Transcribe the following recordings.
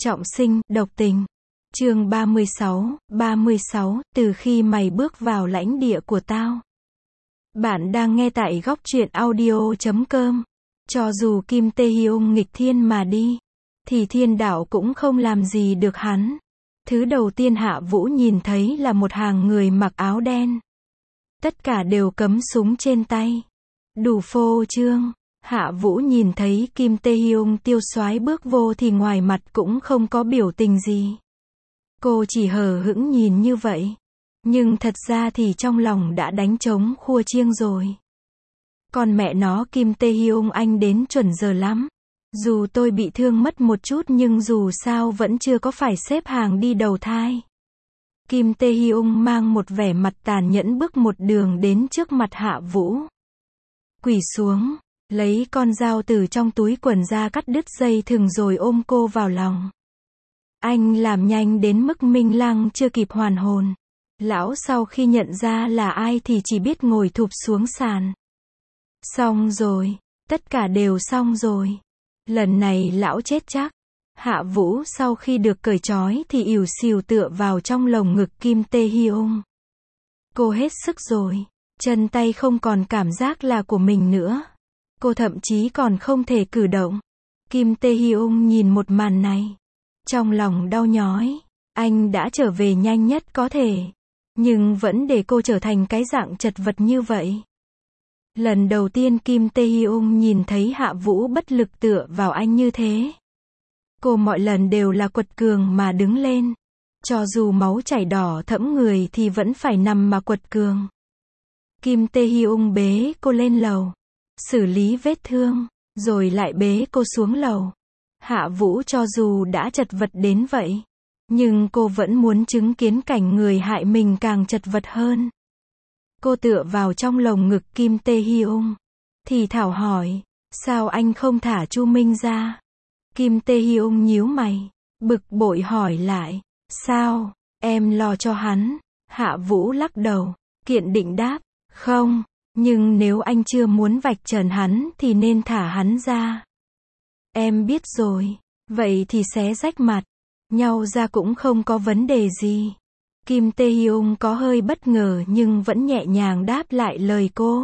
Trọng sinh, độc tình. Chương 36, từ khi mày bước vào lãnh địa của tao. Bạn đang nghe tại góc truyện audio.com. Cho dù Kim Tae-hyung nghịch thiên mà đi, thì thiên đạo cũng không làm gì được hắn. Thứ đầu tiên Hạ Vũ nhìn thấy là một hàng người mặc áo đen. Tất cả đều cắm súng trên tay. Đủ phô trương. Hạ Vũ nhìn thấy Kim Tae-hyung tiêu xoái bước vô thì ngoài mặt cũng không có biểu tình gì. Cô chỉ hờ hững nhìn như vậy. Nhưng thật ra thì trong lòng đã đánh trống khua chiêng rồi. Còn mẹ nó Kim Tae-hyung anh đến chuẩn giờ lắm. Dù tôi bị thương mất một chút nhưng dù sao vẫn chưa có phải xếp hàng đi đầu thai. Kim Tae-hyung mang một vẻ mặt tàn nhẫn bước một đường đến trước mặt Hạ Vũ. Quỳ xuống, lấy con dao từ trong túi quần ra cắt đứt dây thừng rồi ôm cô vào lòng. Anh làm nhanh đến mức Minh Lăng chưa kịp hoàn hồn. Lão sau khi nhận ra là ai thì chỉ biết ngồi thụp xuống sàn. Xong rồi, tất cả đều xong rồi. Lần này lão chết chắc. Hạ Vũ sau khi được cởi trói thì ỉu xìu tựa vào trong lồng ngực Kim Tae-hyung. Cô hết sức rồi. Chân tay không còn cảm giác là của mình nữa. Cô thậm chí còn không thể cử động. Kim Tae-hyung nhìn một màn này. Trong lòng đau nhói. Anh đã trở về nhanh nhất có thể. Nhưng vẫn để cô trở thành cái dạng chật vật như vậy. Lần đầu tiên Kim Tae-hyung nhìn thấy Hạ Vũ bất lực tựa vào anh như thế. Cô mọi lần đều là quật cường mà đứng lên. Cho dù máu chảy đỏ thẫm người thì vẫn phải nằm mà quật cường. Kim Tae-hyung bế cô lên lầu. Xử lý vết thương. Rồi lại bế cô xuống lầu. Hạ Vũ cho dù đã chật vật đến vậy. Nhưng cô vẫn muốn chứng kiến cảnh người hại mình càng chật vật hơn. Cô tựa vào trong lồng ngực Kim Tae-hyung. Thì thảo hỏi. Sao anh không thả Chu Minh ra? Kim Tae-hyung nhíu mày. Bực bội hỏi lại. Sao? Em lo cho hắn. Hạ Vũ lắc đầu. Kiện định đáp. Không. Nhưng nếu anh chưa muốn vạch trần hắn thì nên thả hắn ra. Em biết rồi. Vậy thì xé rách mặt nhau ra cũng không có vấn đề gì. Kim Tae-hyung có hơi bất ngờ nhưng vẫn nhẹ nhàng đáp lại lời cô.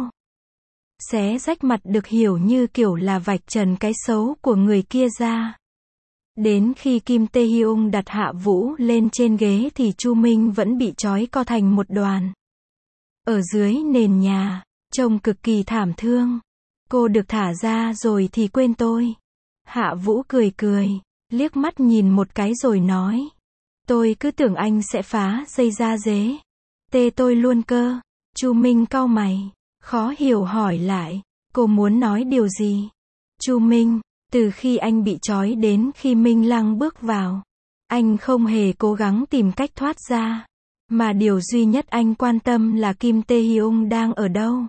Xé rách mặt được hiểu như kiểu là vạch trần cái xấu của người kia ra. Đến khi Kim Tae-hyung đặt Hạ Vũ lên trên ghế thì Chu Minh vẫn bị trói co thành một đoàn. Ở dưới nền nhà, trông cực kỳ thảm thương. Cô được thả ra rồi thì quên tôi. Hạ Vũ cười cười, liếc mắt nhìn một cái rồi nói. Tôi cứ tưởng anh sẽ phá dây da dế. Tê tôi luôn cơ. Chu Minh cau mày, khó hiểu hỏi lại. Cô muốn nói điều gì? Chu Minh, từ khi anh bị trói đến khi Minh Lăng bước vào, anh không hề cố gắng tìm cách thoát ra. Mà điều duy nhất anh quan tâm là Kim Tae-hyung đang ở đâu.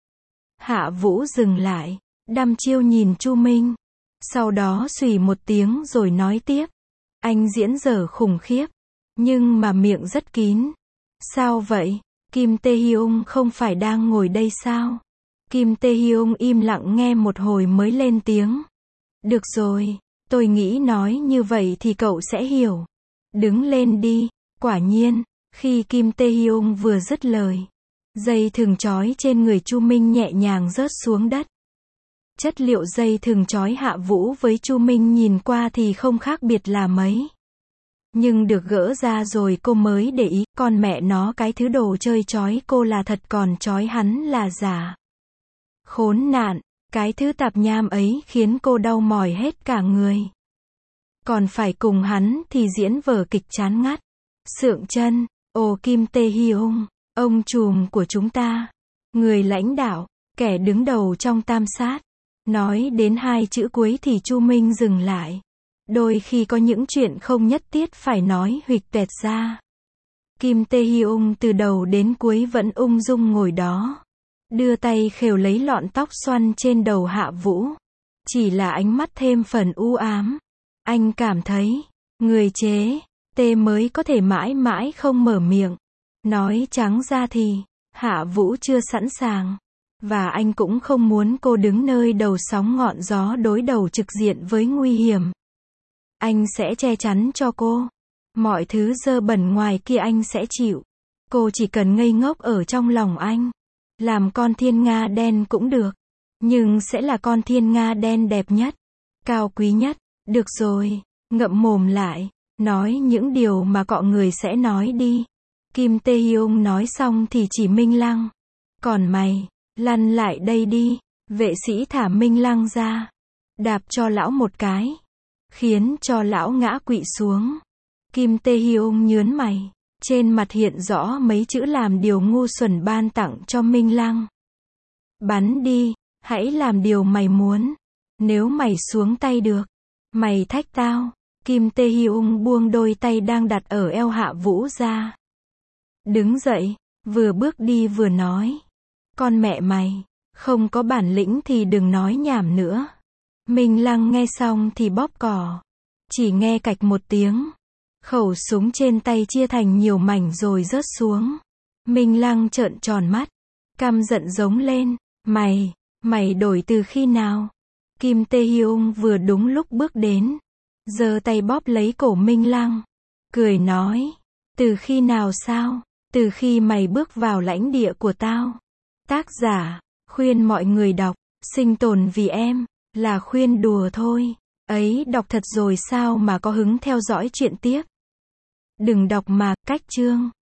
Hạ Vũ dừng lại, đăm chiêu nhìn Chu Minh. Sau đó xùy một tiếng rồi nói tiếp. Anh diễn dở khủng khiếp. Nhưng mà miệng rất kín. Sao vậy? Kim Tae-hyung không phải đang ngồi đây sao? Kim Tae-hyung im lặng nghe một hồi mới lên tiếng. Được rồi, tôi nghĩ nói như vậy thì cậu sẽ hiểu. Đứng lên đi. Quả nhiên, khi Kim Tae-hyung vừa dứt lời, dây thừng trói trên người Chu Minh nhẹ nhàng rớt xuống đất. Chất liệu dây thừng trói Hạ Vũ với Chu Minh nhìn qua thì không khác biệt là mấy. Nhưng được gỡ ra rồi cô mới để ý, con mẹ nó cái thứ đồ chơi trói cô là thật còn trói hắn là giả. Khốn nạn, cái thứ tạp nham ấy khiến cô đau mỏi hết cả người. Còn phải cùng hắn thì diễn vở kịch chán ngắt. Sượng chân, ồ Kim Tae-hyung, ông trùm của chúng ta, người lãnh đạo, kẻ đứng đầu trong tam sát. Nói đến hai chữ cuối thì Chu Minh dừng lại. Đôi khi có những chuyện không nhất thiết phải nói huỵch toẹt ra. Kim Tae-hyung từ đầu đến cuối vẫn ung dung ngồi đó. Đưa tay khều lấy lọn tóc xoăn trên đầu Hạ Vũ. Chỉ là ánh mắt thêm phần u ám. Anh cảm thấy, người chế, tê mới có thể mãi mãi không mở miệng. Nói trắng ra thì, Hạ Vũ chưa sẵn sàng. Và anh cũng không muốn cô đứng nơi đầu sóng ngọn gió đối đầu trực diện với nguy hiểm. Anh sẽ che chắn cho cô. Mọi thứ dơ bẩn ngoài kia anh sẽ chịu. Cô chỉ cần ngây ngốc ở trong lòng anh. Làm con thiên nga đen cũng được. Nhưng sẽ là con thiên nga đen đẹp nhất. Cao quý nhất. Được rồi. Ngậm mồm lại. Nói những điều mà cọ người sẽ nói đi. Kim Tae-hyung nói xong thì chỉ Minh Lăng. Còn mày, lăn lại đây đi. Vệ sĩ thả Minh Lăng ra. Đạp cho lão một cái. Khiến cho lão ngã quỵ xuống. Kim Tae-hyung nhớn mày. Trên mặt hiện rõ mấy chữ làm điều ngu xuẩn ban tặng cho Minh Lăng. Bắn đi, hãy làm điều mày muốn. Nếu mày xuống tay được, mày thách tao. Kim Tae-hyung buông đôi tay đang đặt ở eo Hạ Vũ ra. Đứng dậy, vừa bước đi vừa nói. Con mẹ mày, không có bản lĩnh thì đừng nói nhảm nữa. Minh Lăng nghe xong thì bóp cò. Chỉ nghe cạch một tiếng. Khẩu súng trên tay chia thành nhiều mảnh rồi rớt xuống. Minh Lăng trợn tròn mắt. Căm giận giống lên. Mày đổi từ khi nào? Kim Tae-hyung vừa đúng lúc bước đến. Giơ tay bóp lấy cổ Minh Lăng. Cười nói. Từ khi nào sao? Từ khi mày bước vào lãnh địa của tao. Tác giả, khuyên mọi người đọc. Sinh tồn vì em, là khuyên đùa thôi. Ấy, đọc thật rồi sao mà có hứng theo dõi chuyện tiếp. Đừng đọc mà, cách chương.